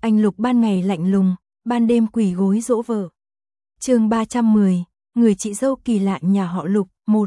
Anh Lục ban ngày lạnh lùng, ban đêm quỳ gối dỗ vợ. Chương 310, người chị dâu kỳ lạ nhà họ Lục, 1.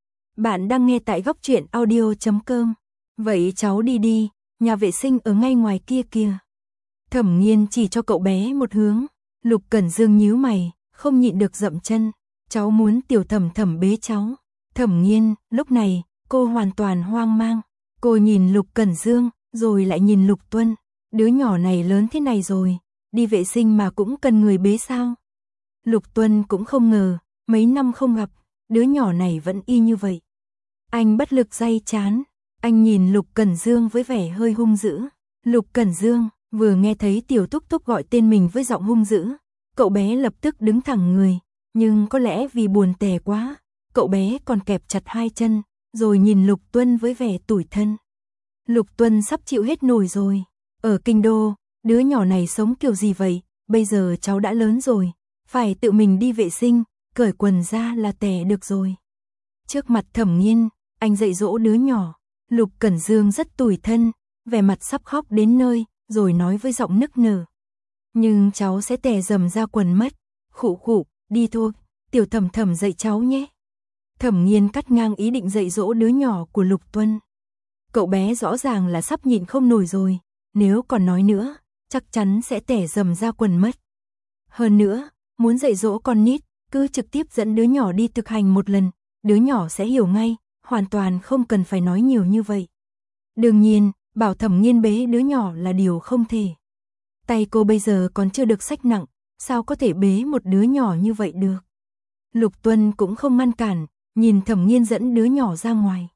Bạn đang nghe tại góc truyện audio.com. Vậy cháu đi đi, nhà vệ sinh ở ngay ngoài kia kìa. Thẩm Nghiên chỉ cho cậu bé một hướng. Lục Cẩn Dương nhíu mày, không nhịn được dậm chân. Cháu muốn Tiểu Thẩm Thẩm bế cháu. Thẩm Nghiên, lúc này, cô hoàn toàn hoang mang. Cô nhìn Lục Cẩn Dương, rồi lại nhìn Lục Tuân. Đứa nhỏ này lớn thế này rồi, đi vệ sinh mà cũng cần người bế sao? Lục Tuân cũng không ngờ, mấy năm không gặp, đứa nhỏ này vẫn y như vậy. Anh bất lực day chán, anh nhìn Lục Cẩn Dương với vẻ hơi hung dữ. Lục Cẩn Dương vừa nghe thấy Tiểu Thúc Thúc gọi tên mình với giọng hung dữ, cậu bé lập tức đứng thẳng người, nhưng có lẽ vì buồn tẻ quá, cậu bé còn kẹp chặt hai chân, rồi nhìn Lục Tuân với vẻ tủi thân. Lục Tuân sắp chịu hết nổi rồi. Ở kinh đô, đứa nhỏ này sống kiểu gì vậy? Bây giờ cháu đã lớn rồi, phải tự mình đi vệ sinh, cởi quần ra là tè được rồi. Trước mặt Thẩm Nghiên, anh dạy dỗ đứa nhỏ. Lục Cẩn Dương rất tủi thân, vẻ mặt sắp khóc đến nơi, rồi nói với giọng nức nở. Nhưng cháu sẽ tè dầm ra quần mất. Khụ khụ, đi thôi, Tiểu Thẩm Thẩm dạy cháu nhé. Thẩm Nghiên cắt ngang ý định dạy dỗ đứa nhỏ của Lục Tuân. Cậu bé rõ ràng là sắp nhịn không nổi rồi, nếu còn nói nữa, chắc chắn sẽ tè dầm ra quần mất. Hơn nữa, muốn dạy dỗ con nít, cứ trực tiếp dẫn đứa nhỏ đi thực hành một lần, đứa nhỏ sẽ hiểu ngay, hoàn toàn không cần phải nói nhiều như vậy. Đương nhiên, bảo Thẩm Nghiên bế đứa nhỏ là điều không thể. Tay cô bây giờ còn chưa được xách nặng, sao có thể bế một đứa nhỏ như vậy được. Lục Tuân cũng không ngăn cản, nhìn Thẩm Nghiên dẫn đứa nhỏ ra ngoài.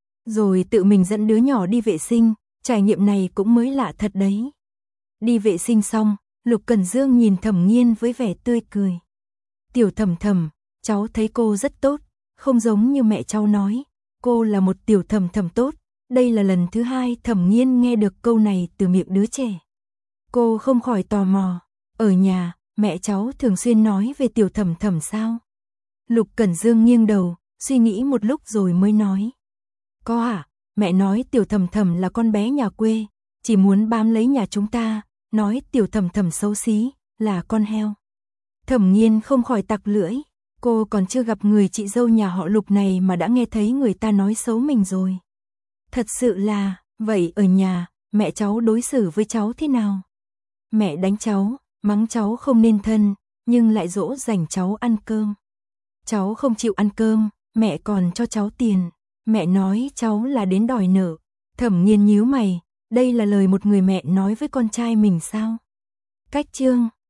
Rồi tự mình dẫn đứa nhỏ đi vệ sinh, trải nghiệm này cũng mới lạ thật đấy. Đi vệ sinh xong, Lục Cẩn Dương nhìn Thẩm Nghiên với vẻ tươi cười. Tiểu Thẩm Thẩm, cháu thấy cô rất tốt, không giống như mẹ cháu nói, cô là một Tiểu Thẩm Thẩm tốt. Đây là lần thứ hai Thẩm Nghiên nghe được câu này từ miệng đứa trẻ. Cô không khỏi tò mò, ở nhà, mẹ cháu thường xuyên nói về Tiểu Thẩm Thẩm sao? Lục Cẩn Dương nghiêng đầu, suy nghĩ một lúc rồi mới nói. Có à, mẹ nói Tiểu Thẩm Thẩm là con bé nhà quê, chỉ muốn bám lấy nhà chúng ta, nói Tiểu Thẩm Thẩm xấu xí, là con heo. Thẩm Nghiên không khỏi tặc lưỡi, cô còn chưa gặp người chị dâu nhà họ Lục này mà đã nghe thấy người ta nói xấu mình rồi. Thật sự là, vậy ở nhà, mẹ cháu đối xử với cháu thế nào? Mẹ đánh cháu, mắng cháu không nên thân, nhưng lại dỗ dành cháu ăn cơm. Cháu không chịu ăn cơm, mẹ còn cho cháu tiền. Mẹ nói cháu là đến đòi nợ. Thẩm Nghiên nhíu mày, đây là lời một người mẹ nói với con trai mình sao? Cách chương